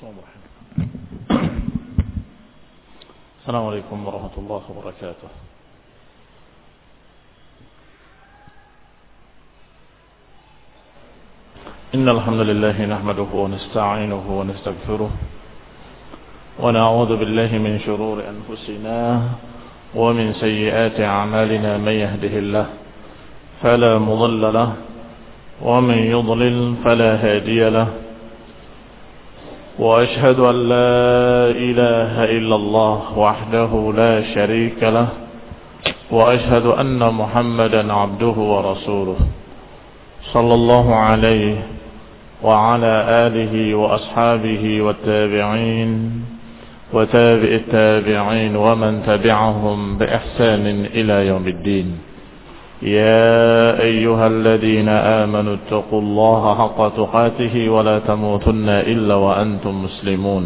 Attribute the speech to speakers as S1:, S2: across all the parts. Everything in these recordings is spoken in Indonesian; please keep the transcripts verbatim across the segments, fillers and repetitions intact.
S1: السلام عليكم ورحمة الله وبركاته. إن الحمد لله نحمده ونستعينه ونستغفره ونعوذ بالله من شرور أنفسنا ومن سيئات أعمالنا. من يهده الله فلا مضل له ومن يضلل فلا هادي له، وأشهد أن لا إله إلا الله وحده لا شريك له، وأشهد أن محمدا عبده ورسوله صلى الله عليه وعلى آله وأصحابه والتابعين وتابع التابعين ومن تبعهم بإحسان إلى يوم الدين. يا أيها الذين آمنوا اتقوا الله حق تقاته ولا تموتن إلا وأنتم مسلمون.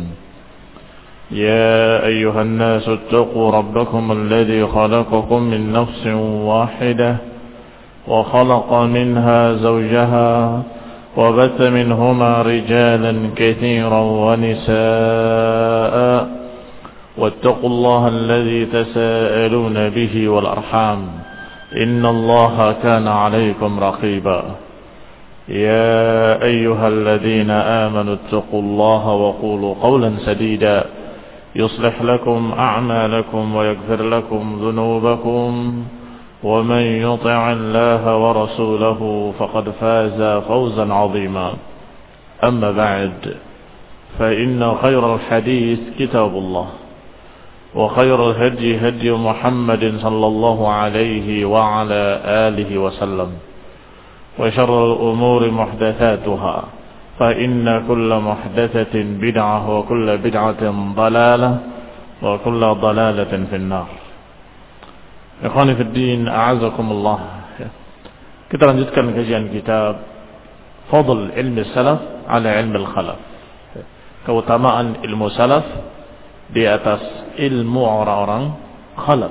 S1: يا أيها الناس اتقوا ربكم الذي خلقكم من نفس واحدة وخلق منها زوجها وبث منهما رجالا كثيرا ونساء، واتقوا الله الذي تساءلون به والأرحام إن الله كان عليكم رقيبا. يا أيها الذين آمنوا اتقوا الله وقولوا قولا سديدا يصلح لكم أعمالكم ويغفر لكم ذنوبكم، ومن يطع الله ورسوله فقد فاز فوزا عظيما. أما بعد، فإن خير الحديث كتاب الله، وخير الهدي هدي محمد صلى الله عليه وعلى آله وسلم، وشر الأمور محدثاتها، فإن كل محدثة بدعة وكل بدعة ضلالة وكل ضلالة في النار. Ikhwani fid din, a'azakumullah. Kita lanjutkan kajian kitab Fadl Ilmi Salaf ala Ilmi Al-Khalaf. Keutamaan ilmu salaf di atas ilmu orang-orang khalaf.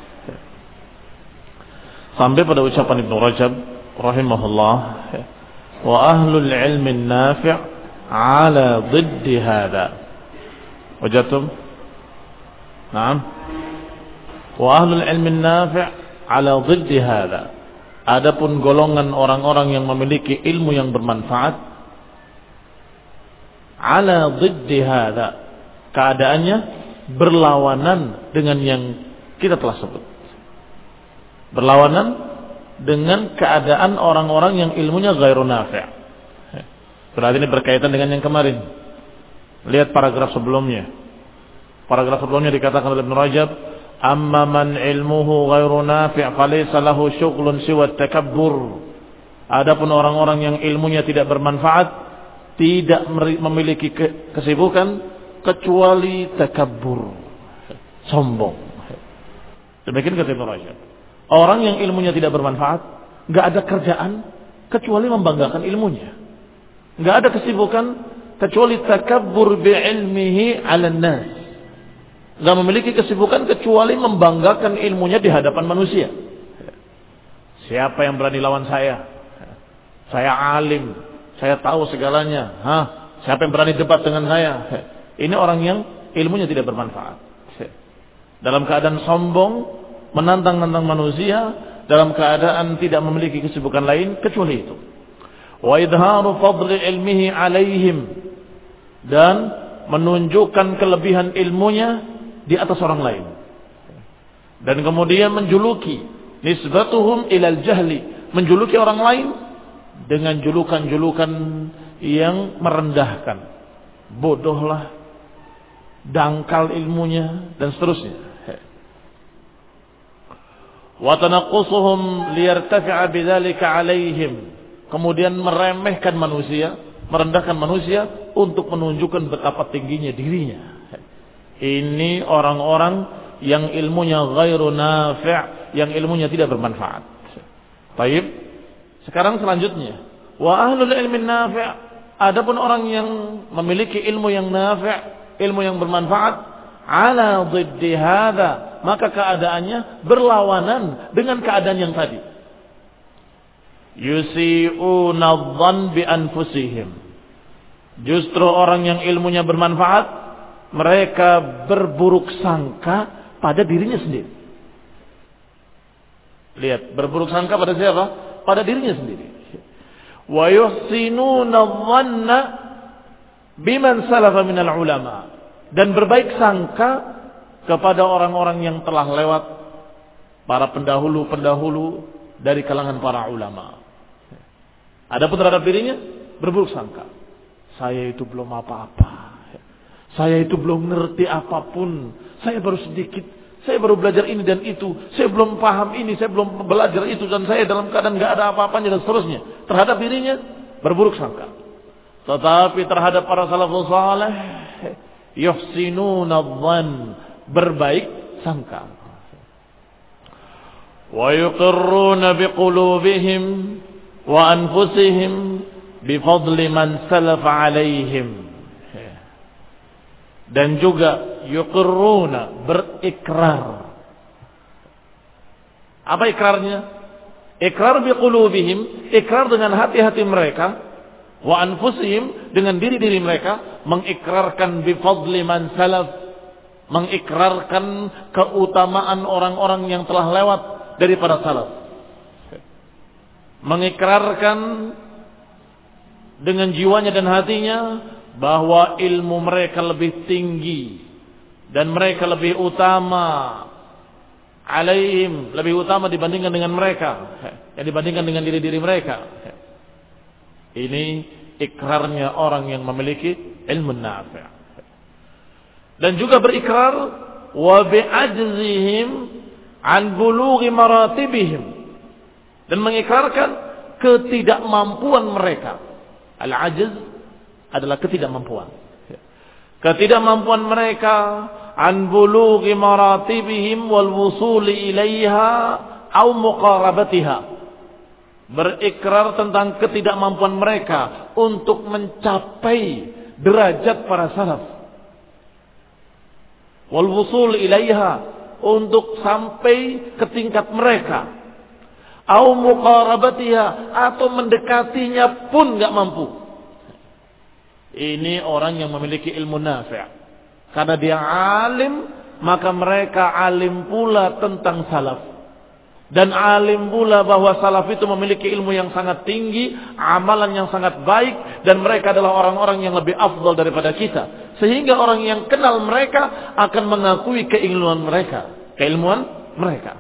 S1: Sampai pada ucapan Ibnu Rajab rahimahullah, wa ahlul ilmi nafi' ala dhiddi hadha. Wajadtum? Naam. Wa ahlul ilmi nafi' ala dhiddi hadha. Adapun golongan orang-orang yang memiliki ilmu yang bermanfaat, ala dhiddi hadha, keadaannya berlawanan dengan yang kita telah sebut. Berlawanan dengan keadaan orang-orang yang ilmunya ghairu nafi'. Berarti ini berkaitan dengan yang kemarin. Lihat paragraf sebelumnya. Paragraf sebelumnya dikatakan oleh Ibnu Rajab, amma man ilmuhu ghairu nafi' falaysa lahu syughlun siwa takabbur. Adapun orang-orang yang ilmunya tidak bermanfaat, tidak memiliki kesibukan kecuali takabbur, sombong. Demikian kata Ibnu Rajab. Orang yang ilmunya tidak bermanfaat, enggak ada kerjaan kecuali membanggakan ilmunya. Enggak ada kesibukan kecuali takabbur bi ilmihi 'alan nas. Enggak memiliki kesibukan kecuali membanggakan ilmunya di hadapan manusia. Siapa yang berani lawan saya? Saya alim, saya tahu segalanya. Hah? Siapa yang berani debat dengan saya? Ini orang yang ilmunya tidak bermanfaat. Dalam keadaan sombong, menantang-nantang manusia, dalam keadaan tidak memiliki kesibukan lain kecuali itu. Wa idharu fadli ilmihi alaihim, dan menunjukkan kelebihan ilmunya di atas orang lain. Dan kemudian menjuluki nisbatuhum ilal jahli, menjuluki orang lain dengan julukan-julukan yang merendahkan. Bodohlah, dangkal ilmunya, dan seterusnya. Wa tanaqqusuhum liyartafi'a bidzalika 'alaihim, kemudian meremehkan manusia, merendahkan manusia untuk menunjukkan betapa tingginya dirinya. Ini orang-orang yang ilmunya ghairu nafi', yang ilmunya tidak bermanfaat. Baik. Sekarang selanjutnya, wa ahlul ilmi nafi', adapun orang yang memiliki ilmu yang nafi', ilmu yang bermanfaat, ala dhiddi hadza, maka keadaannya berlawanan dengan keadaan yang tadi. Yusi'una adh-dhann bi anfusihim, Justru orang yang ilmunya bermanfaat, mereka berburuk sangka pada dirinya sendiri. Lihat, berburuk sangka pada siapa? Pada dirinya sendiri. Wa yuhsinuna dhanna biman salafa minal ulama. Dan berbaik sangka kepada orang-orang yang telah lewat, para pendahulu-pendahulu dari kalangan para ulama. Adapun terhadap dirinya berburuk sangka. Saya itu belum apa-apa. Saya itu belum ngerti apapun. Saya baru sedikit. Saya baru belajar ini dan itu. Saya belum paham ini. Saya belum belajar itu. Dan saya dalam keadaan gak ada apa-apanya dan seterusnya. Terhadap dirinya berburuk sangka. Tetapi terhadap para salafus saleh, yuhsinuna dhann, berbaik sangka. Wa yuqirruna biqulubihim wa anfusihim bifadli man salafa alaihim. Dan juga yuqirruna, berikrar. Apa ikrarnya? Ikrar biqulubihim, ikrar dengan hati-hati mereka, wa anfusihim, dengan diri-diri mereka, mengikrarkan bifadli man salaf, mengikrarkan keutamaan orang-orang yang telah lewat daripada salaf. Mengikrarkan dengan jiwanya dan hatinya bahwa ilmu mereka lebih tinggi dan mereka lebih utama alaihim, lebih utama dibandingkan dengan mereka, yang dibandingkan dengan diri-diri mereka. Ini ikrarnya orang yang memiliki ilmu nafi'. Dan juga berikrar wa bi'ajzihim an bulughi maratibihim, dan mengikrarkan ketidakmampuan mereka. Al-ajz adalah ketidakmampuan. Ketidakmampuan mereka an bulughi maratibihim wal wusuli ilaiha au muqarabatiha. Berikrar tentang ketidakmampuan mereka untuk mencapai derajat para salaf. Wal wusul ilaiha, untuk sampai ke tingkat mereka. Au muqarabatiha, atau mendekatinya pun enggak mampu. Ini orang yang memiliki ilmu nafi'. Karena dia alim, maka mereka alim pula tentang salaf. Dan alim pula bahwa salaf itu memiliki ilmu yang sangat tinggi, amalan yang sangat baik, dan mereka adalah orang-orang yang lebih afdal daripada kita. Sehingga orang yang kenal mereka akan mengakui keilmuan mereka, keilmuan mereka.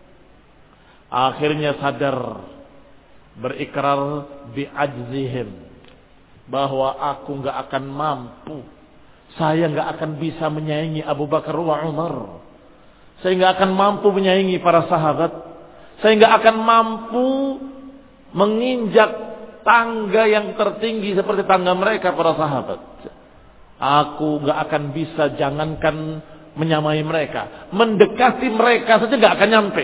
S1: Akhirnya sadar, berikrar bi'ajzihim, bahwa aku enggak akan mampu, saya enggak akan bisa menyaingi Abu Bakar wa Umar, saya enggak akan mampu menyaingi para sahabat, saya enggak akan mampu menginjak tangga yang tertinggi seperti tangga mereka para sahabat. Aku enggak akan bisa, jangankan menyamai mereka, mendekati mereka saja enggak akan nyampe.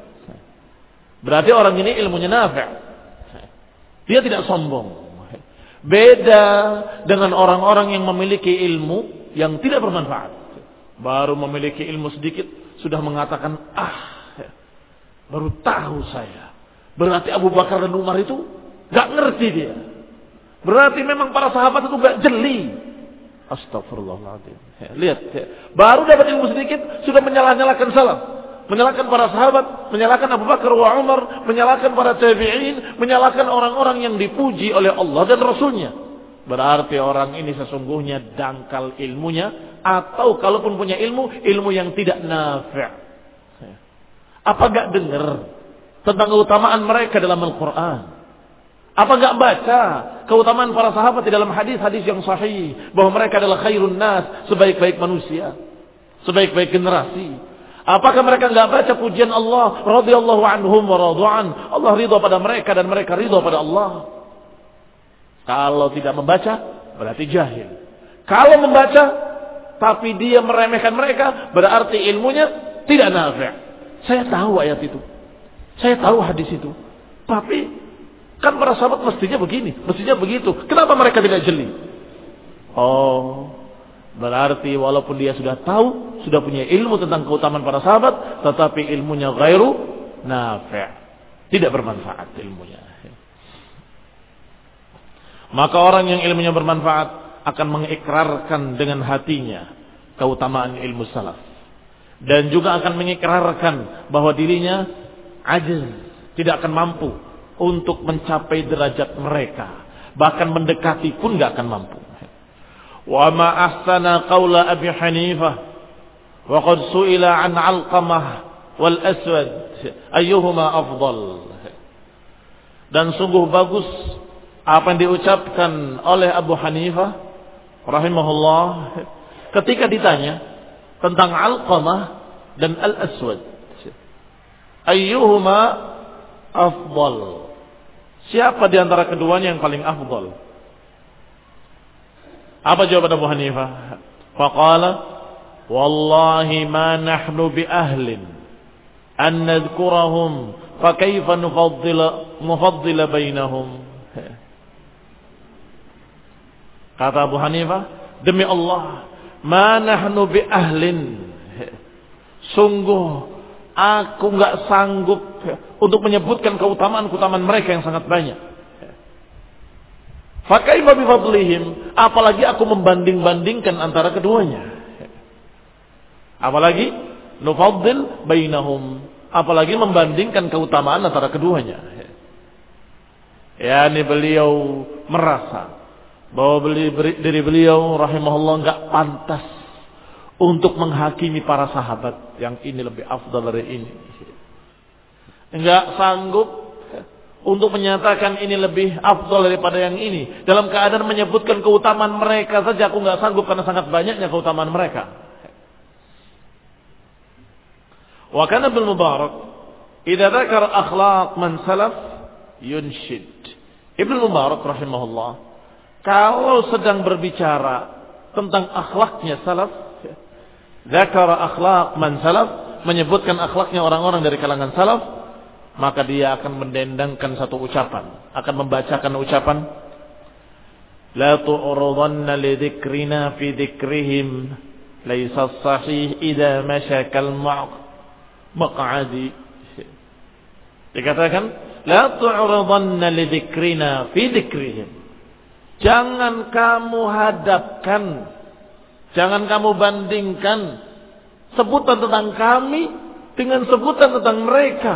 S1: Berarti orang ini ilmunya nafi'. Dia tidak sombong. Beda dengan orang-orang yang memiliki ilmu yang tidak bermanfaat. Baru memiliki ilmu sedikit sudah mengatakan, ah, baru tahu saya. Berarti Abu Bakar dan Umar itu gak ngerti dia. Berarti memang para sahabat itu gak jeli. Astagfirullahaladzim. Lihat, baru dapat ilmu sedikit sudah menyalah-nyalahkan salaf, menyalahkan para sahabat, menyalahkan Abu Bakar wa Umar, menyalahkan para tabi'in, menyalahkan orang-orang yang dipuji oleh Allah dan Rasulnya. Berarti orang ini sesungguhnya dangkal ilmunya, atau kalaupun punya ilmu, ilmu yang tidak nafi'. Apa gak dengar tentang keutamaan mereka dalam Al-Quran? Apa gak baca keutamaan para sahabat di dalam hadis-hadis yang sahih, bahwa mereka adalah khairun nas, sebaik-baik manusia, sebaik-baik generasi? Apakah mereka enggak baca pujian Allah radhiyallahu anhum wa radu'an? Allah ridha pada mereka dan mereka ridha pada Allah. Kalau tidak membaca, berarti jahil. Kalau membaca tapi dia meremehkan mereka, berarti ilmunya tidak nafi'. Saya tahu ayat itu, saya tahu hadis itu, tapi kan para sahabat mestinya begini, mestinya begitu. Kenapa mereka tidak jeli? Oh, berarti walaupun dia sudah tahu, sudah punya ilmu tentang keutamaan para sahabat, tetapi ilmunya ghairu nafi', tidak bermanfaat ilmunya. Maka orang yang ilmunya bermanfaat, akan mengikrarkan dengan hatinya keutamaan ilmu salaf. Dan juga akan mengikrarkan bahwa dirinya ajiz, tidak akan mampu untuk mencapai derajat mereka. Bahkan mendekati pun gak akan mampu. Wa ma ahsana qawla Abi Hanifah wa qad su'ila an Alqamah wal Aswad ayyuhuma afdal. Dan sungguh bagus apa yang diucapkan oleh Abu Hanifah rahimahullah ketika ditanya tentang Alqamah dan Al-Aswad. Ayyuhuma afdal? Siapa di antara keduanya yang paling afdal? Apa jawaban Abu Hanifah? Faqala, wallahi ma nahnu bi ahlin an nadhkurahum fa kaifa nufaddila nufaddila bainahum. Kata Abu Hanifah, demi Allah, ma nahnu bi ahlin. Sungguh aku enggak sanggup untuk menyebutkan keutamaan-keutamaan mereka yang sangat banyak. Fa kaifa bi fadlihim, apalagi aku membanding-bandingkan antara keduanya. Apalagi nufaddil bainahum, apalagi membandingkan keutamaan antara keduanya. Ya, ini beliau merasa bahwa beli, diri beliau rahimahullah enggak pantas untuk menghakimi para sahabat yang ini lebih afdal dari ini. Enggak sanggup untuk menyatakan ini lebih afdal daripada yang ini. Dalam keadaan menyebutkan keutamaan mereka saja aku enggak sanggup karena sangat banyaknya keutamaan mereka. Wa kana Ibnu Mubarak idza dzakara akhlaq man salaf yunshid. Ibnu Mubarak rahimahullah kalau sedang berbicara tentang akhlaknya salaf, dzakara akhlaq man salaf, menyebutkan akhlaknya orang-orang dari kalangan salaf, maka dia akan mendendangkan satu ucapan, akan membacakan ucapan, la tu'radanna li dzikrina fi dzikrihim laisa sahih idza mashakal maq'adi. Dikatakan la tu'radanna li dzikrina fi dzikrihim, jangan kamu hadapkan, jangan kamu bandingkan sebutan tentang kami dengan sebutan tentang mereka.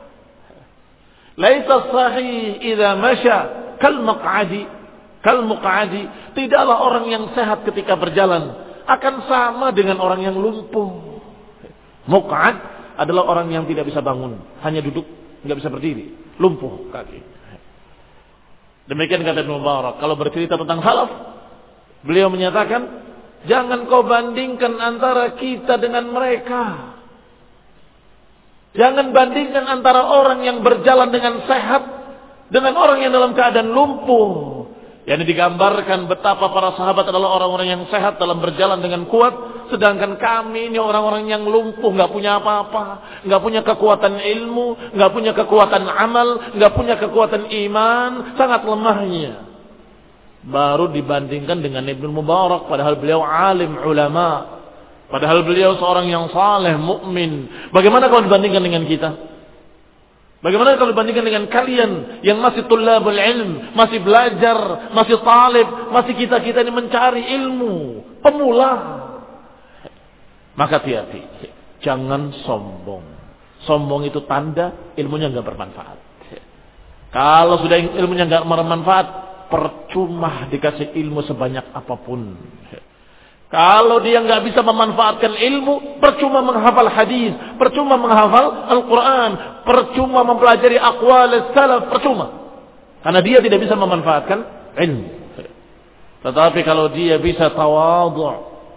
S1: Laisa sahih idza masya kal maq'adi kal muq'adi, tidaklah orang yang sehat ketika berjalan akan sama dengan orang yang lumpuh. Muq'ad adalah orang yang tidak bisa bangun, hanya duduk, enggak bisa berdiri, lumpuh kaki. Demikian kata Ibnu Mubarak kalau bercerita tentang salaf, beliau menyatakan jangan kau bandingkan antara kita dengan mereka. Jangan bandingkan antara orang yang berjalan dengan sehat dengan orang yang dalam keadaan lumpuh. Yang digambarkan betapa para sahabat adalah orang-orang yang sehat dalam berjalan dengan kuat, sedangkan kami ini orang-orang yang lumpuh, enggak punya apa-apa, enggak punya kekuatan ilmu, enggak punya kekuatan amal, enggak punya kekuatan iman, sangat lemahnya. Baru dibandingkan dengan Ibnu Mubarak, padahal beliau alim ulama. Padahal beliau seorang yang saleh, mukmin. Bagaimana kalau dibandingkan dengan kita? Bagaimana kalau dibandingkan dengan kalian yang masih tullabul ilm, masih belajar, masih talib, masih kita-kita ini mencari ilmu, pemula. Maka hati-hati, jangan sombong. Sombong itu tanda ilmunya enggak bermanfaat. Kalau sudah ilmunya enggak bermanfaat, percuma dikasih ilmu sebanyak apapun. Kalau dia nggak bisa memanfaatkan ilmu, percuma menghafal hadis, percuma menghafal Al-Quran, percuma mempelajari aqwal salaf, percuma. Karena dia tidak bisa memanfaatkan ilmu. Tetapi kalau dia bisa tawadhu',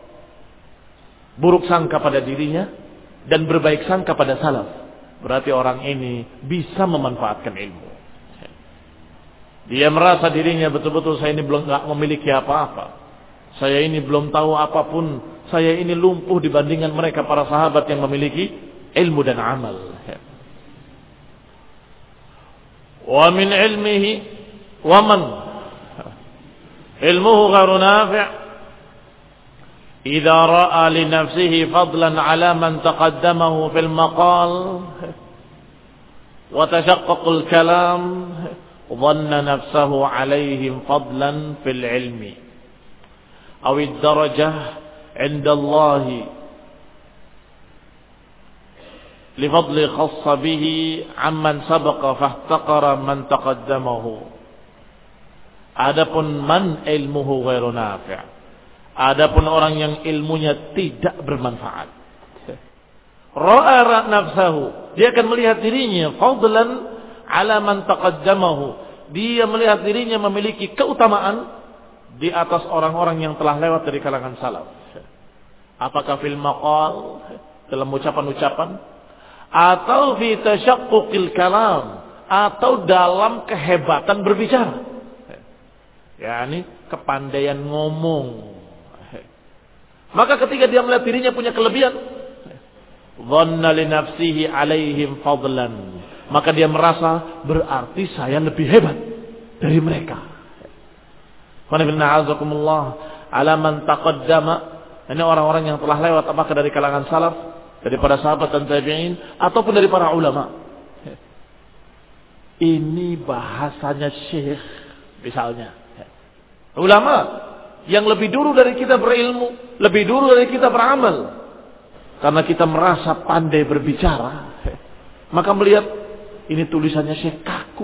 S1: buruk sangka pada dirinya, dan berbaik sangka pada salaf, berarti orang ini bisa memanfaatkan ilmu. Dia merasa dirinya betul-betul saya ini belum nggak memiliki apa-apa. Saya ini belum tahu apapun. Saya ini lumpuh dibandingkan mereka para sahabat yang memiliki ilmu dan amal. Wa min ilmihi wa man ilmuhu ghairu nafi' idza ra'a li nafsihi fadlan 'ala man taqaddamahu fil maqal wa tashaqqaq al kalam dhanna nafsahu 'alayhim fadlan fil ilmi. awid darajah indallahi li fadli khassa bihi amman sabaqa fahtaqara man taqaddamahu. Adapun man ilmuhu ghairu nafi'. Adapun orang yang ilmunya tidak bermanfaat. Ra'a nafsahu, dia akan melihat dirinya fadlan ala man taqaddamahu. Dia melihat dirinya memiliki keutamaan di atas orang-orang yang telah lewat dari kalangan salaf. Apakah fil maqal, dalam ucapan-ucapan, atau fi tasyaqquqil kalam, atau dalam kehebatan berbicara. yakni kepandaian ngomong. Maka ketika dia melihat dirinya punya kelebihan, dhanna li nafsihi alaihim fadlan, maka dia merasa berarti saya lebih hebat dari mereka. Wa na'azakumullah ala man taqaddama, ini orang-orang yang telah lewat, apakah dari kalangan salaf, dari para sahabat dan tabi'in, ataupun dari para ulama. Ini bahasanya syekh misalnya. Ulama yang lebih dulu dari kita berilmu, lebih dulu dari kita beramal. Karena kita merasa pandai berbicara, maka melihat ini tulisannya syekh kaku,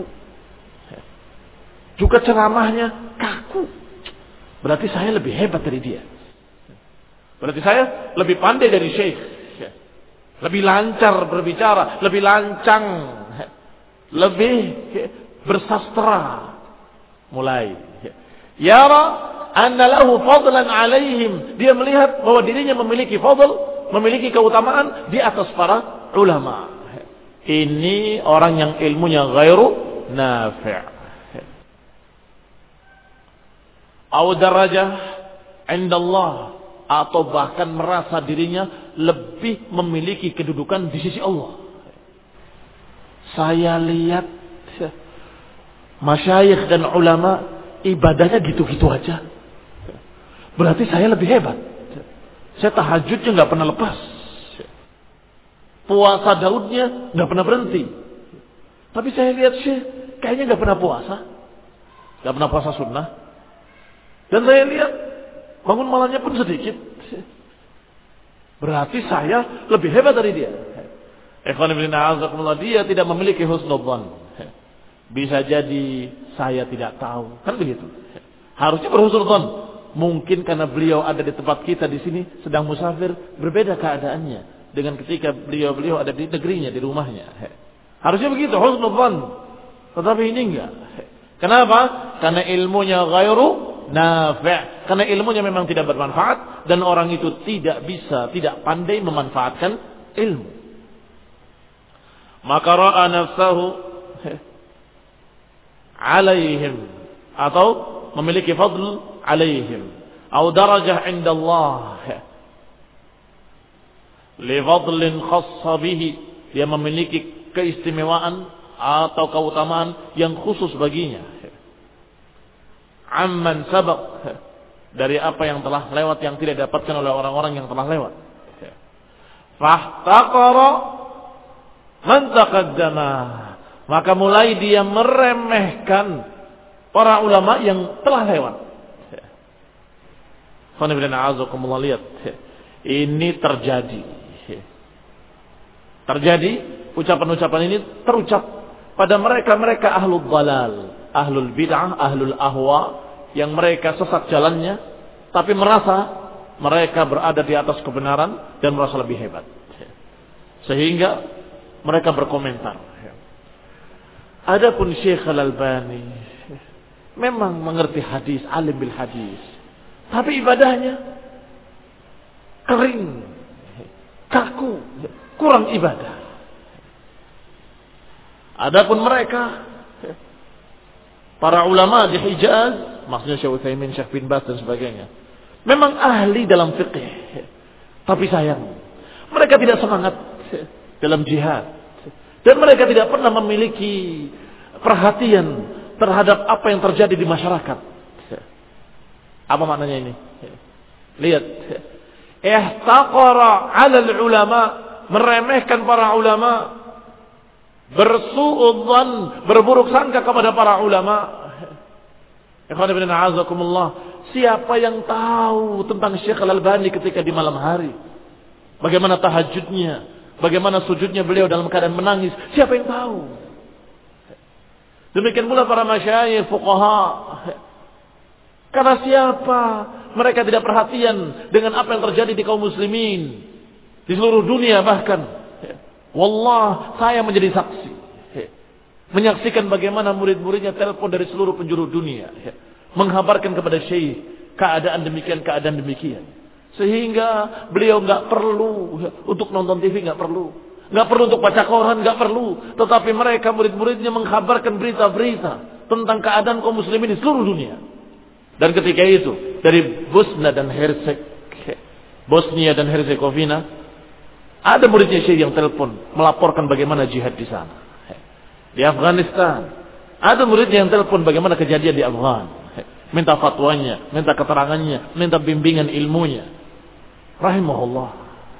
S1: juga ceramahnya kaku, berarti saya lebih hebat dari dia. Berarti saya lebih pandai dari syekh, lebih lancar berbicara, lebih lancang, lebih bersastra. Mulai yara anna lahu fadlan alaihim, dia melihat bahwa dirinya memiliki fadl, memiliki keutamaan di atas para ulama. Ini orang yang ilmunya ghairu nafi'. Au darajah indallah, atau bahkan merasa dirinya lebih memiliki kedudukan di sisi Allah. Saya lihat masyayikh dan ulama ibadahnya gitu-gitu aja, berarti saya lebih hebat. Saya tahajudnya nggak pernah lepas, puasa Daudnya nggak pernah berhenti. Tapi saya lihat syekh kayaknya nggak pernah puasa, nggak pernah puasa sunnah. Dan saya lihat bangun malamnya pun sedikit, berarti saya lebih hebat dari dia. Ikhwan fillah, a'azakumullah, dia tidak memiliki husnudzan. Bisa jadi saya tidak tahu, kan begitu. Harusnya berhusnudzan. Mungkin karena beliau ada di tempat kita di sini sedang musafir, berbeda keadaannya dengan ketika beliau-beliau ada di negerinya, di rumahnya. Harusnya begitu, husnudzan. Tetapi ini enggak. Kenapa? Karena ilmunya ghairu nafi'. Karena ilmunya memang tidak bermanfaat dan orang itu tidak bisa, tidak pandai memanfaatkan ilmu. Maka ra'a nafsahu alaihim, atau memiliki fadl alaihim, atau darajah indallah li fadlin khassa bihi, dia memiliki keistimewaan atau keutamaan yang khusus baginya, amman sabaq, dari apa yang telah lewat yang tidak didapatkan oleh orang-orang yang telah lewat. Fahtaqara man taqaddama, maka mulai dia meremehkan para ulama yang telah lewat. Lihat, ini terjadi. Terjadi, ucapan-ucapan ini terucap pada mereka-mereka ahlul dhalal, ahlul bid'ah, ahlul ahwa, yang mereka sesat jalannya, tapi merasa mereka berada di atas kebenaran dan merasa lebih hebat. Sehingga mereka berkomentar. Adapun Syekh Al-Albani memang mengerti hadis, alim bil hadis, tapi ibadahnya kering, kaku, kurang ibadah. Adapun mereka, para ulama di Hijaz, maksudnya Syekh Utsaimin, Syekh bin Baz dan sebagainya, memang ahli dalam fikih, tapi sayang mereka tidak semangat dalam jihad. Dan mereka tidak pernah memiliki perhatian terhadap apa yang terjadi di masyarakat. Apa maknanya ini? Lihat. Ihtaqara 'ala al-ulama, meremehkan para ulama, bersuudzan, berburuk sangka kepada para ulama. Ikhwan fillah, a'azakumullah, Siapa yang tahu tentang Syekh Al-Albani ketika di malam hari? Bagaimana tahajudnya? Bagaimana sujudnya beliau dalam keadaan menangis? Siapa yang tahu? Demikian pula para masyayikh, fuqaha. Karena siapa? Mereka tidak perhatian dengan apa yang terjadi di kaum muslimin. Di seluruh dunia bahkan. Wallah, saya menjadi saksi. Menyaksikan bagaimana murid-muridnya telepon dari seluruh penjuru dunia. Menghabarkan kepada syekh keadaan demikian, keadaan demikian. Sehingga beliau nggak perlu untuk nonton T V, nggak perlu. Nggak perlu untuk baca koran, nggak perlu. Tetapi mereka murid-muridnya menghabarkan berita-berita tentang keadaan kaum muslimin di seluruh dunia. Dan ketika itu dari Bosnia dan Hersek, Bosnia dan Herzegovina, ada muridnya syekh yang telepon melaporkan bagaimana jihad di sana. Di Afghanistan, ada muridnya yang telepon bagaimana kejadian di Afghan. Minta fatwanya, minta keterangannya, minta bimbingan ilmunya. Rahimahullah.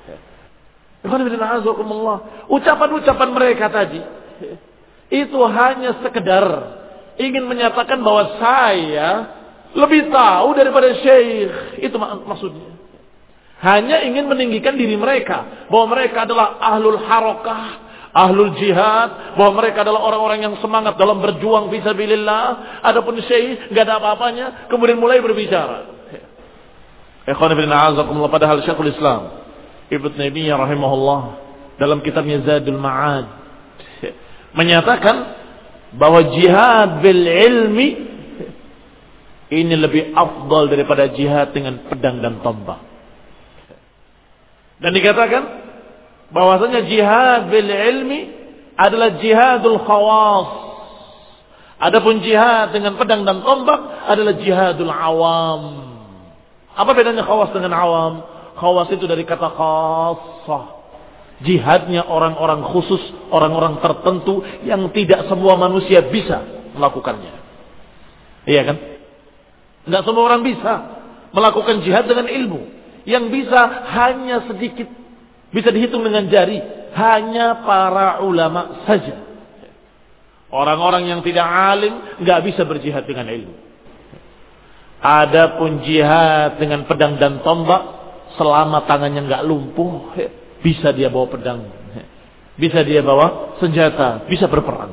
S1: Ucapan-ucapan mereka tadi itu hanya sekedar ingin menyatakan bahwa saya lebih tahu daripada syekh. Itu mak- maksudnya. Hanya ingin meninggikan diri mereka, bahwa mereka adalah ahlul harakah, ahlul jihad, bahwa mereka adalah orang-orang yang semangat dalam berjuang fisabilillah. Adapun syekh enggak ada apa-apanya, kemudian mulai berbicara. Ikhwan fillah a'azakumullah, padahal Syekhul Islam Ibnu Taimiyah rahimahullah dalam kitabnya Zadul Ma'ad menyatakan bahwa jihad bil ilmi ini lebih afdal daripada jihad dengan pedang dan tombak. Dan dikatakan bahwasanya jihad bil ilmi adalah jihadul khawas. Adapun jihad dengan pedang dan tombak adalah jihadul awam. Apa bedanya khawas dengan awam? Khawas itu dari kata khassah. Jihadnya orang-orang khusus, orang-orang tertentu yang tidak semua manusia bisa melakukannya. Iya kan? Tidak semua orang bisa melakukan jihad dengan ilmu. Yang bisa hanya sedikit, bisa dihitung dengan jari, hanya para ulama saja. Orang-orang yang tidak alim nggak bisa berjihad dengan ilmu. Adapun jihad dengan pedang dan tombak, selama tangannya nggak lumpuh, bisa dia bawa pedang, bisa dia bawa senjata, bisa berperang.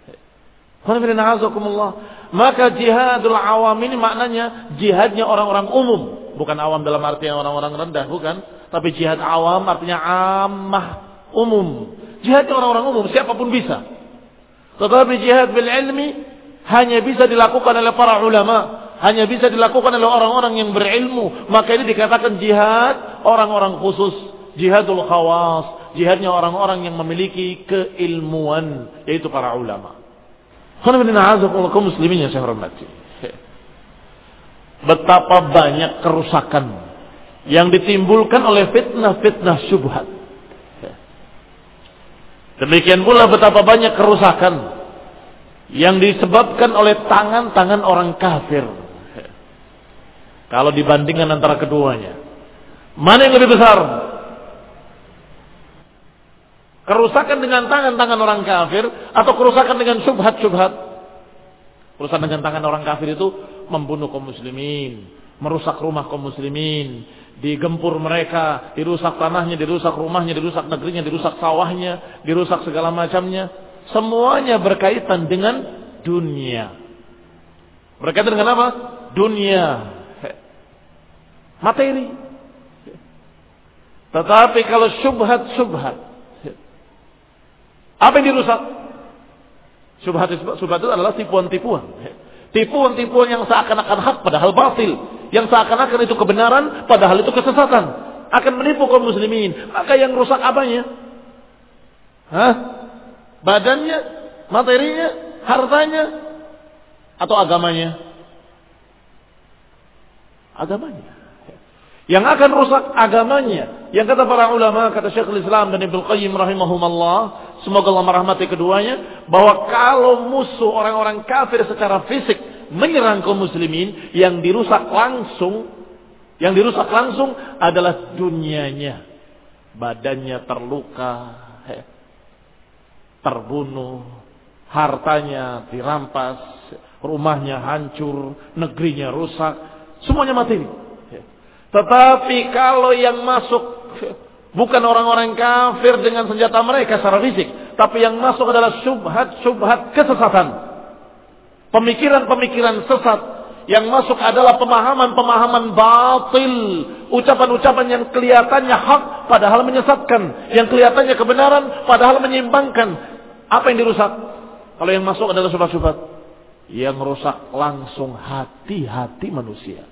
S1: Maka jihadul awam ini maknanya jihadnya orang-orang umum, bukan awam dalam artian orang-orang rendah, bukan. Tapi jihad awam artinya ammah, umum. Jihadnya orang-orang umum, siapapun bisa. Tetapi jihad bil ilmi hanya bisa dilakukan oleh para ulama, hanya bisa dilakukan oleh orang-orang yang berilmu. Maka ini dikatakan jihad orang-orang khusus, jihadul khawas, jihadnya orang-orang yang memiliki keilmuan, yaitu para ulama. Kaum muslimin yang saya hormati, betapa banyak kerusakan yang ditimbulkan oleh fitnah-fitnah syubhat. Demikian pula betapa banyak kerusakan yang disebabkan oleh tangan-tangan orang kafir. Kalau dibandingkan antara keduanya, mana yang lebih besar? Kerusakan dengan tangan-tangan orang kafir atau kerusakan dengan syubhat-syubhat? Kerusakan dengan tangan orang kafir itu membunuh kaum muslimin, merusak rumah kaum muslimin, digempur mereka, dirusak tanahnya, dirusak rumahnya, dirusak negerinya, dirusak sawahnya, dirusak segala macamnya. Semuanya berkaitan dengan dunia. Berkaitan dengan apa? Dunia. Materi. Tetapi kalau syubhat-syubhat, apa yang dirusak? Syubhat, syubhat itu adalah tipuan-tipuan. Tipuan-tipuan yang seakan-akan hak padahal batil. Yang seakan-akan itu kebenaran padahal itu kesesatan. Akan menipu kaum muslimin. Maka yang rusak apanya? Hah? Badannya? Materinya? Hartanya? Atau agamanya? Agamanya. Yang akan rusak agamanya. Yang kata para ulama, kata Syekhul Islam dan Ibnu Qayyim rahimahumallah, semoga Allah merahmati keduanya, bahwa kalau musuh orang-orang kafir secara fisik menyerang kaum muslimin, yang dirusak langsung, yang dirusak langsung adalah dunianya. Badannya terluka, terbunuh, hartanya dirampas, rumahnya hancur, negerinya rusak. Semuanya materi. Tetapi kalau yang masuk bukan orang-orang kafir dengan senjata mereka secara fisik, tapi yang masuk adalah syubhat-syubhat kesesatan. Pemikiran-pemikiran sesat. Yang masuk adalah pemahaman-pemahaman batil. Ucapan-ucapan yang kelihatannya hak padahal menyesatkan. Yang kelihatannya kebenaran padahal menyimpangkan. Apa yang dirusak? Kalau yang masuk adalah syubhat-syubhat. Yang rusak langsung hati-hati manusia.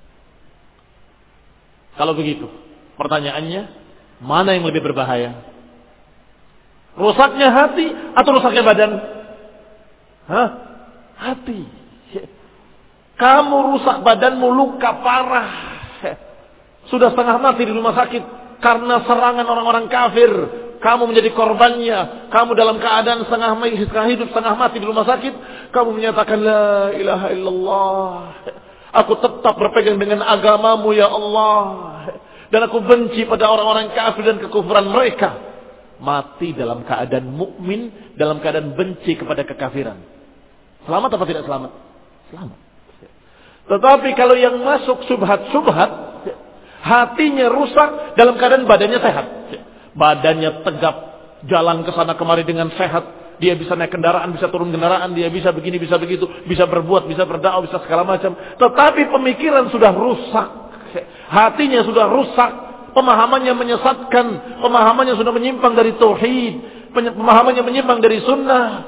S1: Kalau begitu, pertanyaannya, mana yang lebih berbahaya? Rusaknya hati atau rusaknya badan? Hah? Hati. Kamu rusak badanmu, luka parah. Sudah setengah mati di rumah sakit karena serangan orang-orang kafir. Kamu menjadi korbannya. Kamu dalam keadaan setengah hidup, setengah mati di rumah sakit. Kamu menyatakan, la ilaha illallah. Aku tetap berpegang dengan agamamu ya Allah. Dan aku benci pada orang-orang kafir dan kekufuran mereka. Mati dalam keadaan mukmin, dalam keadaan benci kepada kekafiran. Selamat apa tidak selamat? Selamat. Tetapi kalau yang masuk subhat-subhat, hatinya rusak dalam keadaan badannya sehat. Badannya tegap, jalan ke sana kemari dengan sehat. Dia bisa naik kendaraan, bisa turun kendaraan, dia bisa begini, bisa begitu, bisa berbuat, bisa berdakwah, bisa segala macam. Tetapi pemikiran sudah rusak. Hatinya sudah rusak. Pemahamannya menyesatkan. Pemahamannya sudah menyimpang dari tauhid. Pemahamannya menyimpang dari sunnah.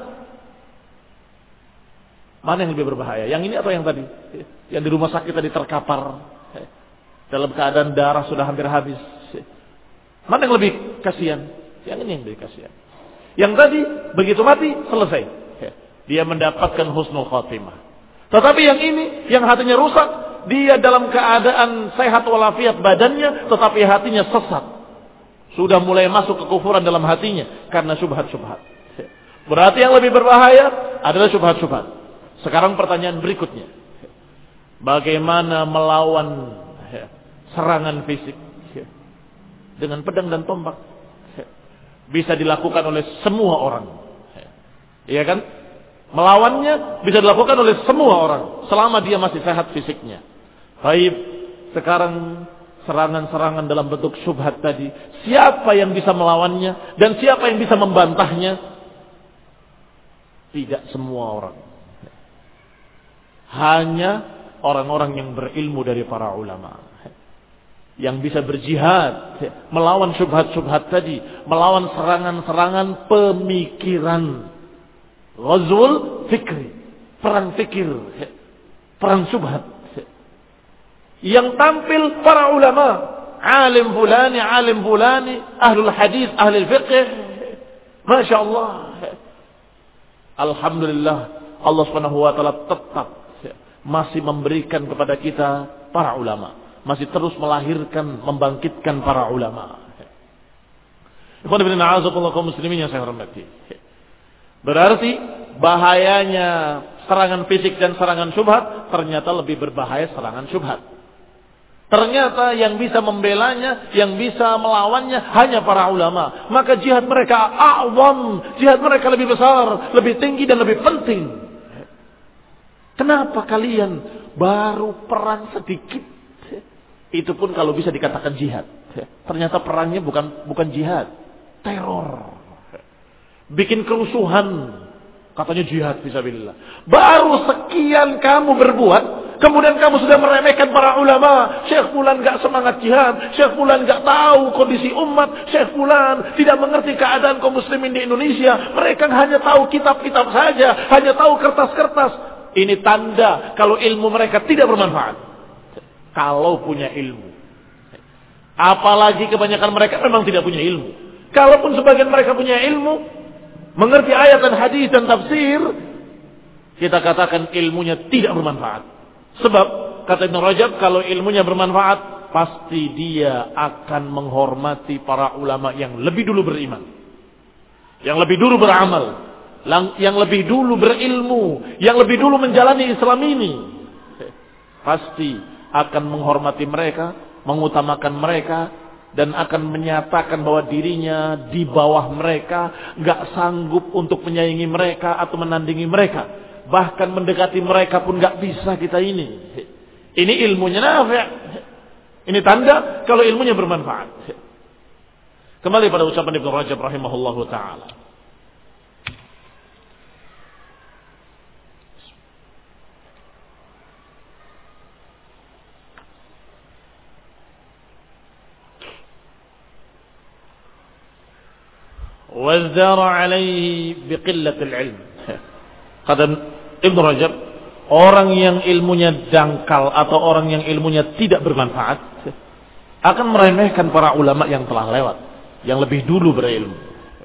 S1: Mana yang lebih berbahaya? Yang ini atau yang tadi? Yang di rumah sakit tadi terkapar. Dalam keadaan darah sudah hampir habis. Mana yang lebih kasihan? Yang ini yang lebih kasihan. Yang tadi begitu mati selesai. Dia mendapatkan husnul khotimah. Tetapi yang ini, yang hatinya rusak, dia dalam keadaan sehat walafiat badannya, tetapi hatinya sesat. Sudah mulai masuk kekufuran dalam hatinya karena syubhat-syubhat. Berarti yang lebih berbahaya adalah syubhat-syubhat. Sekarang pertanyaan berikutnya. Bagaimana melawan serangan fisik dengan pedang dan tombak? Bisa dilakukan oleh semua orang. Iya kan? Melawannya bisa dilakukan oleh semua orang selama dia masih sehat fisiknya. Baik, sekarang serangan-serangan dalam bentuk syubhat tadi, siapa yang bisa melawannya dan siapa yang bisa membantahnya? Tidak semua orang. Hanya orang-orang yang berilmu dari para ulama yang bisa berjihad melawan syubhat-syubhat tadi, melawan serangan-serangan pemikiran, ghazwul fikri, perang fikir, perang syubhat. Yang tampil para ulama, alim fulani, alim fulani, ahlul hadis, ahlul fiqh. Masya Allah. Alhamdulillah, Allah Subhanahu wa taala tetap masih memberikan kepada kita para ulama, masih terus melahirkan, membangkitkan para ulama. Ikhwan fillah, a'azakumullah kaum muslimin yang saya hormati. Berarti bahayanya serangan fisik dan serangan syubhat ternyata lebih berbahaya serangan syubhat. Ternyata yang bisa membelanya, yang bisa melawannya hanya para ulama. Maka jihad mereka a'zam, jihad mereka lebih besar, lebih tinggi dan lebih penting. Kenapa kalian baru perang sedikit? Itu pun kalau bisa dikatakan jihad. Ternyata perangnya bukan bukan jihad, teror. Bikin kerusuhan. Katanya jihad fisabilillah. Baru sekian kamu berbuat, kemudian kamu sudah meremehkan para ulama. Syekh Fulan gak semangat jihad, Syekh Fulan gak tahu kondisi umat, Syekh Fulan tidak mengerti keadaan kaum muslimin di Indonesia. Mereka hanya tahu kitab-kitab saja, hanya tahu kertas-kertas. Ini tanda kalau ilmu mereka tidak bermanfaat. Kalau punya ilmu. Apalagi kebanyakan mereka memang tidak punya ilmu. Kalaupun sebagian mereka punya ilmu, mengerti ayat dan hadis dan tafsir, kita katakan ilmunya tidak bermanfaat. Sebab, kata Ibn Rajab, kalau ilmunya bermanfaat, pasti dia akan menghormati para ulama yang lebih dulu beriman. Yang lebih dulu beramal. Yang lebih dulu berilmu, yang lebih dulu menjalani Islam ini, pasti akan menghormati mereka, mengutamakan mereka, dan akan menyatakan bahwa dirinya di bawah mereka, gak sanggup untuk menyaingi mereka atau menandingi mereka, bahkan mendekati mereka pun gak bisa kita ini. Ini ilmunya nafi'. Ini tanda kalau ilmunya bermanfaat. Kembali pada ucapan Ibnu Rajab rahimahullahu taala. وازدار عليه بقلة العلم. Kata Ibnu Rajab, orang yang ilmunya dangkal atau orang yang ilmunya tidak bermanfaat akan meremehkan para ulama yang telah lewat, yang lebih dulu berilmu.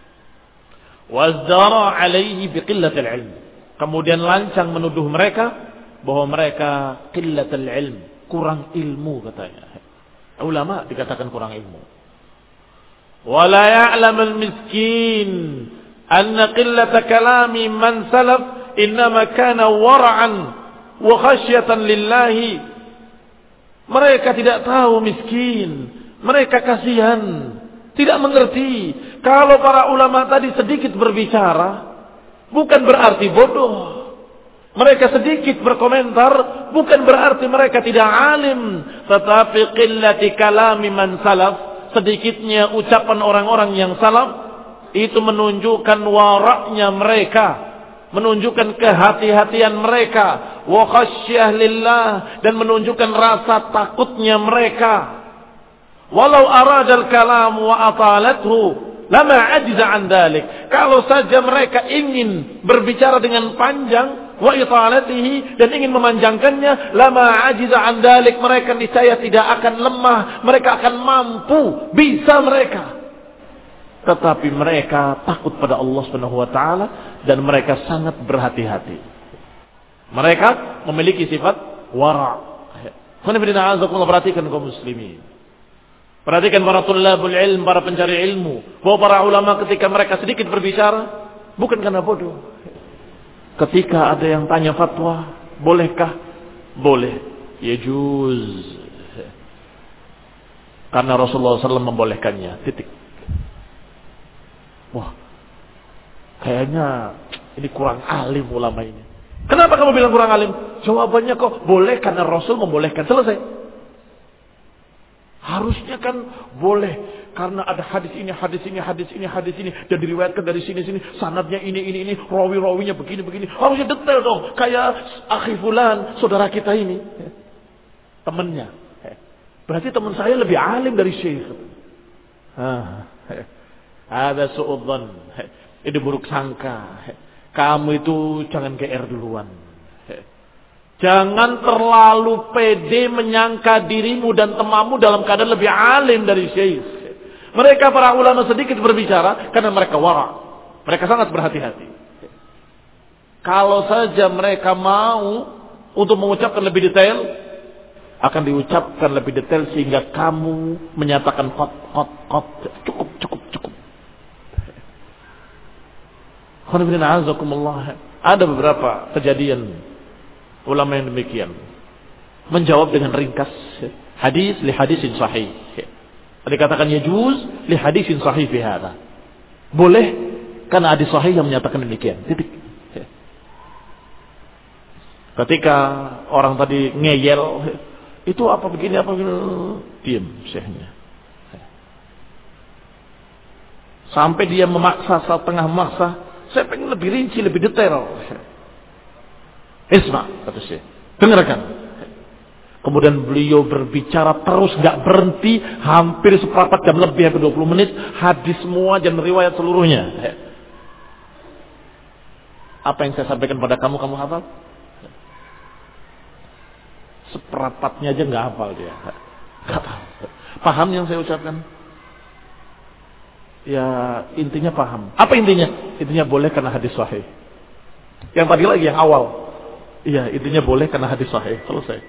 S1: Wazdara alaihi biqillatil ilm. Kemudian lancang menuduh mereka bahwa mereka qillatul ilm, kurang ilmu katanya. Ulama dikatakan kurang ilmu. Wala ya'lamul miskin anna qillata kalami man salaf innama kana wara'an wa khasyatan lillahi. Mereka tidak tahu miskin, mereka kasihan, tidak mengerti kalau para ulama tadi sedikit berbicara bukan berarti bodoh. Mereka sedikit berkomentar bukan berarti mereka tidak alim, tetapi qillati kalami man salaf, sedikitnya ucapan orang-orang yang salaf itu menunjukkan waraknya mereka, menunjukkan kehati-hatian mereka, wa khasyah lillah, dan menunjukkan rasa takutnya mereka. Walau aradal kalam wa atalathu lama ajiza an dalik. Kalau saja mereka ingin berbicara dengan panjang wa italatihi, dan ingin memanjangkannya, lama ajiza an dalik, mereka niscaya tidak akan lemah, mereka akan mampu, bisa mereka. Tetapi mereka takut pada Allah Subhanahu wa taala dan mereka sangat berhati-hati. Mereka memiliki sifat wara'. Perhatikan kaum muslimin. Perhatikan para tulabul ilm, para pencari ilmu, bahwa para ulama ketika mereka sedikit berbicara bukan karena bodoh. Ketika ada yang tanya fatwa, bolehkah? Boleh. Yajuz. Karena Rasulullah shallallahu alaihi wasallam membolehkannya. Titik. Wah, kayaknya ini kurang alim ulama ini. Kenapa kamu bilang kurang alim? Jawabannya kok boleh karena Rasul membolehkan. Selesai. Harusnya kan boleh karena ada hadis ini, hadis ini, hadis ini, hadis ini, dan diriwayatkan dari sini sini, sanadnya ini ini ini, rawi-rawinya begini begini. Harusnya detail dong, kayak akhi fulan, saudara kita ini, temannya. Berarti teman saya lebih alim dari syekh. Ah, ada suudzon, ini buruk sangka. Kamu itu jangan G R duluan. Jangan terlalu pede menyangka dirimu dan temamu dalam keadaan lebih alim dari syekh. Mereka para ulama sedikit berbicara karena mereka wara. Mereka sangat berhati-hati. Kalau saja mereka mau untuk mengucapkan lebih detail, akan diucapkan lebih detail sehingga kamu menyatakan kot kot kot cukup cukup cukup. Ada beberapa kejadian ulama yang demikian menjawab dengan ringkas, hadis li hadisin sahih. Dikatakan yajuz li hadisin sahih fi hadza. Boleh karena hadis sahih yang menyatakan demikian. Titik. Ketika orang tadi ngeyel, itu apa begini apa begini, diam syekhnya. Sampai dia memaksa, setengah memaksa, saya pengen lebih rinci, lebih detail. Isma, kata Syekh, dengarkan. Kemudian beliau berbicara terus, gak berhenti, hampir seperempat jam lebih, hampir dua puluh menit, hadis semua dan riwayat seluruhnya. Apa yang saya sampaikan pada kamu, kamu hafal? Seperempatnya aja gak hafal dia. Gak tahu. Paham yang saya ucapkan? Ya intinya paham. Apa intinya? Intinya boleh karena hadis sahih. Yang tadi lagi yang awal. Iya, intinya boleh karena hadis sahih. Selesai.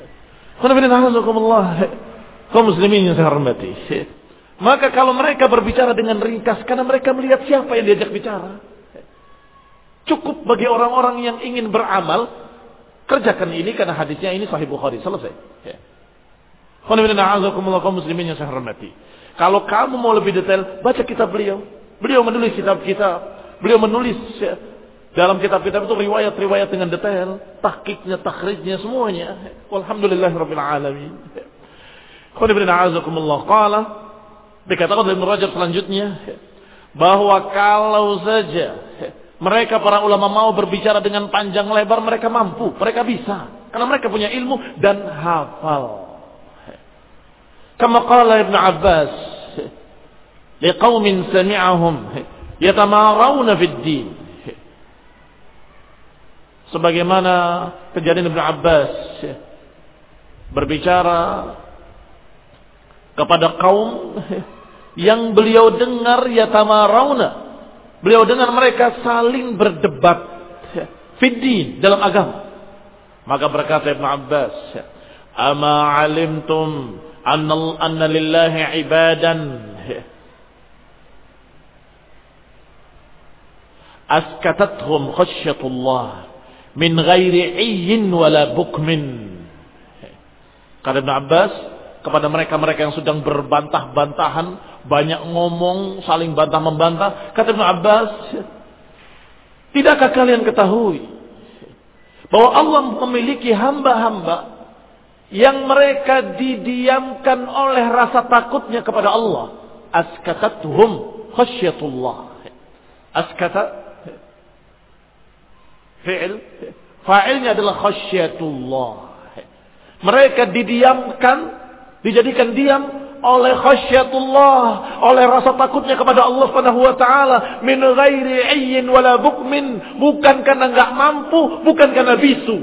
S1: Kaum muslimin yang saya hormati. Maka kalau mereka berbicara dengan ringkas karena mereka melihat siapa yang diajak bicara. Cukup bagi orang-orang yang ingin beramal, kerjakan ini karena hadisnya ini sahih Bukhari. Selesai. Kaum muslimin yang saya hormati. Kalau kamu mau lebih detail, baca kitab beliau. Beliau menulis kitab-kitab. Beliau menulis Dalam kitab-kitab itu riwayat-riwayat dengan detail, tahqiqnya, takhrijnya semuanya. Walhamdulillahirabbil alamin. Qul inna a'udzukumullah qala dikatakan oleh Ibnu Rajab selanjutnya bahwa kalau saja mereka para ulama mau berbicara dengan panjang lebar, mereka mampu, mereka bisa, karena mereka punya ilmu dan hafal. Kama qala Ibnu Abbas liqaumin sami'ahum yatamarawna fid din. Sebagaimana kejadian Ibnu Abbas berbicara kepada kaum yang beliau dengar yatamarawna, beliau dengar mereka saling berdebat fiddin, dalam agama. Maka berkata Ibnu Abbas, ama alimtum anna, anna lillahi ibadan askatathum khasyatullah min ghairi iyyin wala bukmin. Kata Ibnu Abbas kepada mereka-mereka yang sedang berbantah-bantahan, banyak ngomong, saling bantah-membantah. Kata Ibnu Abbas, tidakkah kalian ketahui bahwa Allah memiliki hamba-hamba yang mereka didiamkan oleh rasa takutnya kepada Allah. Askatathum khasyatullah. Askata fi'il, fa'ilnya adalah khasyatullah. Mereka didiamkan, dijadikan diam oleh khasyatullah, oleh rasa takutnya kepada Allah Subhanahu wa taala, min ghairi ayyin wala bukmin, bukan karena enggak mampu, bukan karena bisu.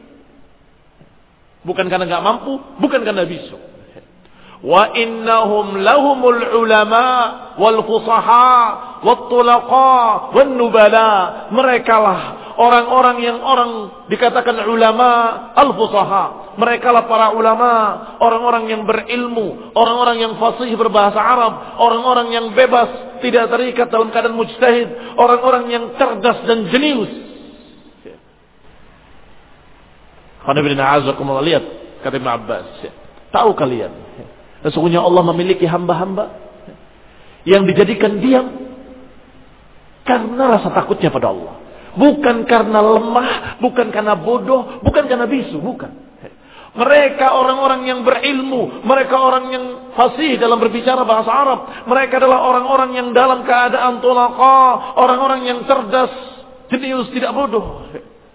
S1: Bukan karena enggak mampu, bukan karena bisu. Wa innahum lahumul ulama wal fusaha wat tulaqa wan nubala. Merekalah orang-orang yang orang dikatakan ulama al-fusaha. Merekalah para ulama, orang-orang yang berilmu, orang-orang yang fasih berbahasa Arab, orang-orang yang bebas, tidak terikat dalam keadaan mujtahid, orang-orang yang cerdas dan jenius. Lihat kata Ibnu Abbas, tahu kalian sesungguhnya Allah memiliki hamba-hamba yang dijadikan diam karena rasa takutnya pada Allah. Bukan karena lemah, bukan karena bodoh, bukan karena bisu, bukan. Mereka orang-orang yang berilmu, mereka orang yang fasih dalam berbicara bahasa Arab. Mereka adalah orang-orang yang dalam keadaan tulaqa, orang-orang yang cerdas, jenius, tidak bodoh.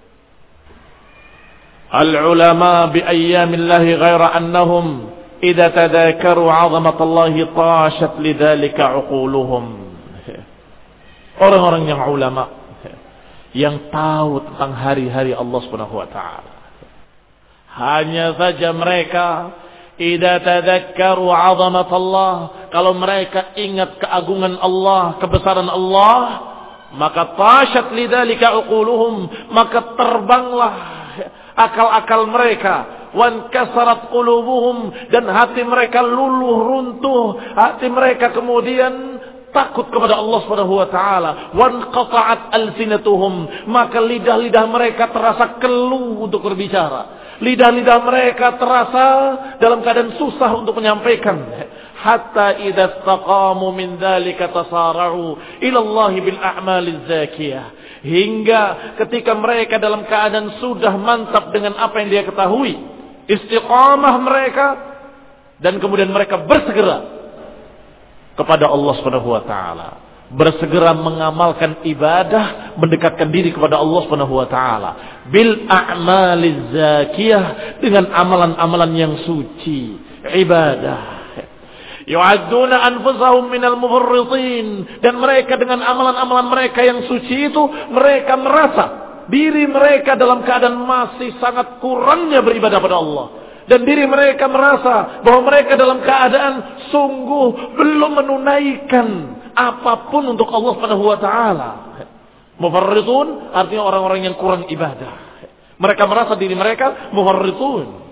S1: Al-ulama bi ayyamillahi ghaira annahum idza tadhakaru 'azamatallahi tashat lidzalika 'uquluhum. Orang-orang yang ulama yang tahu tentang hari-hari Allah Subhanahu wa taala. Hanya saja mereka idza tadhakkaru 'azamatallah, kalau mereka ingat keagungan Allah, kebesaran Allah, maka tashat lidzalika 'uquluhum, maka terbanglah akal-akal mereka, wan kasarat qulubuhum, dan hati mereka luluh runtuh, hati mereka kemudian takut kepada Allah Subhanahu wa taala, wan qata'at alsinatuhum, maka lidah-lidah mereka terasa keluh untuk berbicara. Lidah-lidah mereka terasa dalam keadaan susah untuk menyampaikan. Hatta idza istaqamu min dzalika tasara'u ila Allah bil a'maliz zakiyah. Hingga ketika mereka dalam keadaan sudah mantap dengan apa yang dia ketahui, istiqamah mereka, dan kemudian mereka bersegera kepada Allah Subhanahu wa taala, bersegera mengamalkan ibadah, mendekatkan diri kepada Allah Subhanahu wa taala bil a'maliz zakiyah, dengan amalan-amalan yang suci, ibadah. Yu'adduna anfusahum minal mufarritin, dan mereka dengan amalan-amalan mereka yang suci itu, mereka merasa diri mereka dalam keadaan masih sangat kurangnya beribadah pada Allah. Dan diri mereka merasa bahwa mereka dalam keadaan sungguh belum menunaikan apapun untuk Allah Subhanahu wa taala. Mufarritun artinya orang-orang yang kurang ibadah. Mereka merasa diri mereka mufarritun.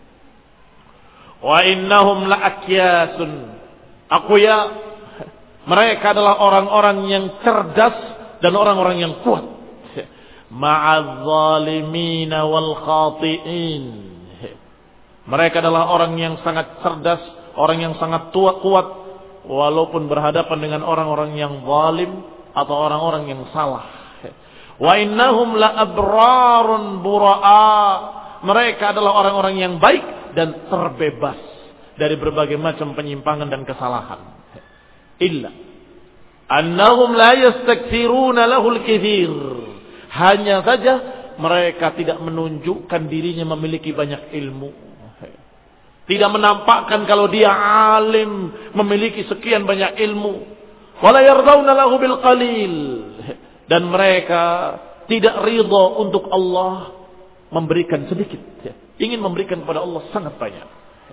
S1: Wa innahum la'akyasun aqwiya. Mereka adalah orang-orang yang cerdas dan orang-orang yang kuat. Ma'adh zalimina wal khati'in. Mereka adalah orang yang sangat cerdas, orang yang sangat tua, kuat, walaupun berhadapan dengan orang-orang yang zalim atau orang-orang yang salah. Wa innahum la abrarun bura'a. Mereka adalah orang-orang yang baik dan terbebas dari berbagai macam penyimpangan dan kesalahan. Illa annahum la yastakthiruna lahul kithir. Hanya saja mereka tidak menunjukkan dirinya memiliki banyak ilmu. Tidak menampakkan kalau dia alim, memiliki sekian banyak ilmu. Wala yardawna lahu bil qalil. Dan mereka tidak ridha untuk Allah memberikan sedikit. Ingin memberikan kepada Allah sangat banyak.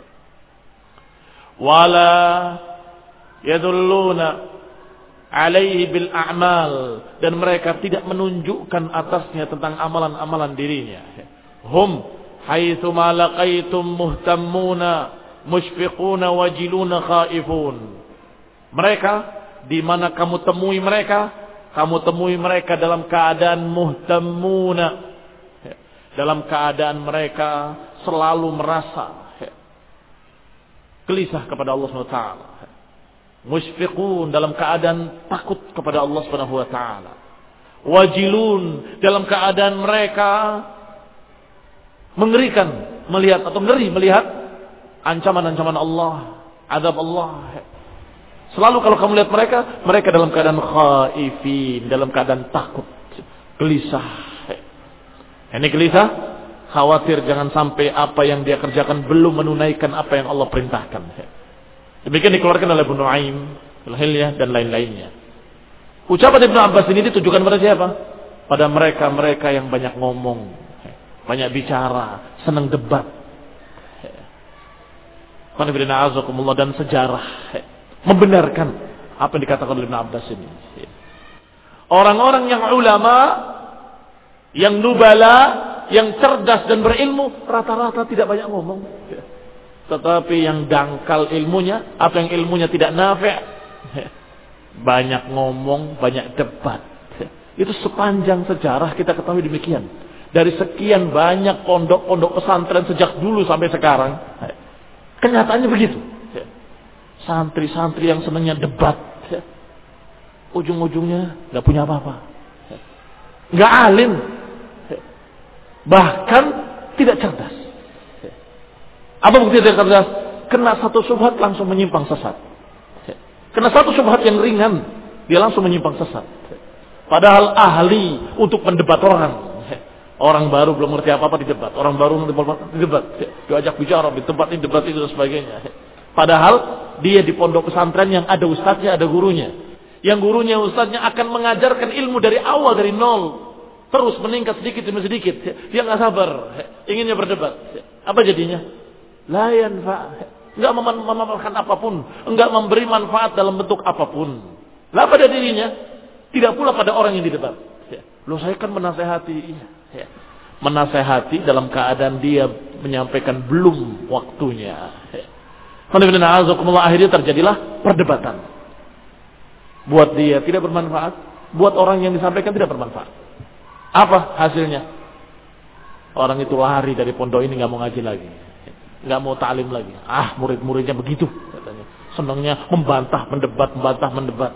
S1: Wala yadulluna alaihi bil a'mal. Dan mereka tidak menunjukkan atasnya tentang amalan-amalan dirinya. Hum haitsu ma laqaitum muhtammuna mushfiquna wajiluna khaifun. Mereka di mana kamu temui mereka, kamu temui mereka dalam keadaan muhtammuna, dalam keadaan mereka selalu merasa gelisah kepada Allah Subhanahu wa taala. Mushfiqun dalam keadaan takut kepada Allah Subhanahu wa taala. Wajilun dalam keadaan mereka mengerikan melihat atau ngeri melihat ancaman-ancaman Allah, azab Allah. Selalu kalau kamu lihat mereka, mereka dalam keadaan khaifin, dalam keadaan takut, gelisah. Ini gelisah, khawatir jangan sampai apa yang dia kerjakan belum menunaikan apa yang Allah perintahkan. Demikian dikeluarkan oleh Ibnu Nuaim, Al-Hilyah dan lain-lainnya. Ucapan Ibnu Abbas ini ditujukan pada siapa? Pada mereka-mereka yang banyak ngomong, banyak bicara, senang debat. Dan sejarah membenarkan apa yang dikatakan oleh Ibn Abbas ini. Orang-orang yang ulama, yang nubala, yang cerdas dan berilmu, rata-rata tidak banyak ngomong. Tetapi yang dangkal ilmunya, apa yang ilmunya tidak nafi', banyak ngomong, banyak debat. Itu sepanjang sejarah kita ketahui demikian. Dari sekian banyak pondok-pondok pesantren sejak dulu sampai sekarang, kenyataannya begitu. Santri-santri yang senangnya debat, ujung-ujungnya nggak punya apa-apa, nggak alim, bahkan tidak cerdas. Apa bukti tidak cerdas? Kena satu syubhat langsung menyimpang sesat. Kena satu syubhat yang ringan, dia langsung menyimpang sesat. Padahal ahli untuk mendebat orang. Orang baru belum ngerti apa-apa di debat. Orang baru di debat. Diajak bicara di tempat ini, debat itu dan sebagainya. Padahal dia di pondok pesantren yang ada ustadznya, ada gurunya. Yang gurunya, ustadznya akan mengajarkan ilmu dari awal, dari nol. Terus meningkat sedikit demi sedikit. Dia nggak sabar. Inginnya berdebat. Apa jadinya? La yanfa'. Enggak memamerkan apapun. Enggak memberi manfaat dalam bentuk apapun. Lah pada dirinya. Tidak pula pada orang yang didebat. Loh saya kan menasehati. Iya. Ya. Menasehati dalam keadaan dia menyampaikan belum waktunya. Ya. Akhirnya terjadilah perdebatan. Buat dia tidak bermanfaat, buat orang yang disampaikan tidak bermanfaat. Apa hasilnya? Orang itu lari dari pondok ini, nggak mau ngaji lagi, nggak mau ta'lim lagi. Ah, murid-muridnya begitu katanya. Senangnya membantah, mendebat, membantah, mendebat.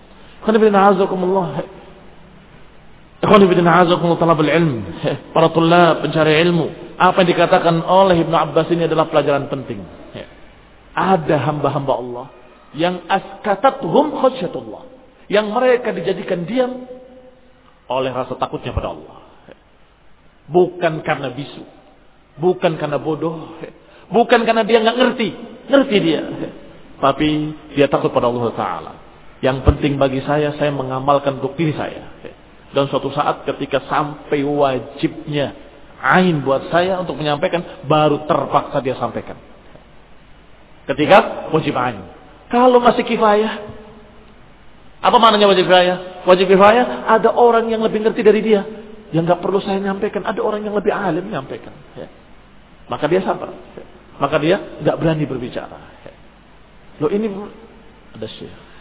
S1: Ikhwan fillah a'azakumullah talabul ilm, para tulab pencari ilmu. Apa yang dikatakan oleh Ibnu Abbas ini adalah pelajaran penting. Ada hamba-hamba Allah yang askatathum khasyatullah, yang mereka dijadikan diam oleh rasa takutnya pada Allah. Bukan karena bisu, bukan karena bodoh, bukan karena dia nggak ngerti, ngerti dia, tapi dia takut pada Allah Taala. Yang penting bagi saya, saya mengamalkan untuk diri saya. Dan suatu saat ketika sampai wajibnya ain buat saya untuk menyampaikan, baru terpaksa dia sampaikan. Ketika wajib ain. Kalau masih kifayah, apa maknanya wajib kifayah? Wajib kifayah ada orang yang lebih ngerti dari dia, yang nggak perlu saya nyampaikan. Ada orang yang lebih alim menyampaikan. Ya. Maka dia sabar. Ya. Maka dia nggak berani berbicara. Ya. Loh ini ada syekh.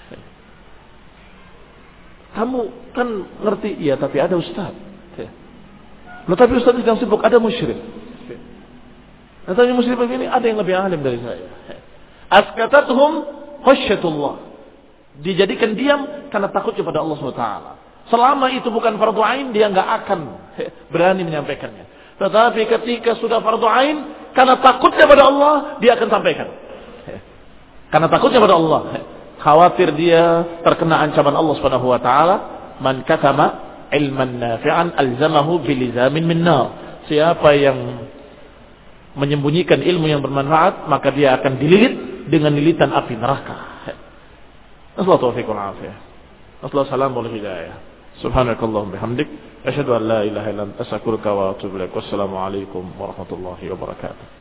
S1: Kamu kan ngerti, iya, tapi ada ustaz. Ya. Loh tapi ustaz sedang sibuk, ada musyrik. Ya. Katanya musyrik begini, ada yang lebih alim dari saya. Ya. Askatathum khasyatullah. Dijadikan diam karena takut kepada Allah subhanahu wa taala. Selama itu bukan fardu ain, dia nggak akan berani menyampaikannya. Tetapi ketika sudah fardu ain, karena takutnya pada Allah, dia akan sampaikan. Karena takutnya pada Allah, khawatir dia terkena ancaman Allah Subhanahu wa taala, man katama ilman nafi'an alzamahu bilizamin min nar. Siapa yang menyembunyikan ilmu yang bermanfaat, maka dia akan dililit dengan lilitan api neraka. Nasallahu taufiq wal afiyah. Nasallahu salam wal hidayah. Subhanakallahumma bihamdik asyhadu an la ilaha illa anta astaghfiruka wa atubu ilaik. Wassalamu alaikum warahmatullahi wabarakatuh.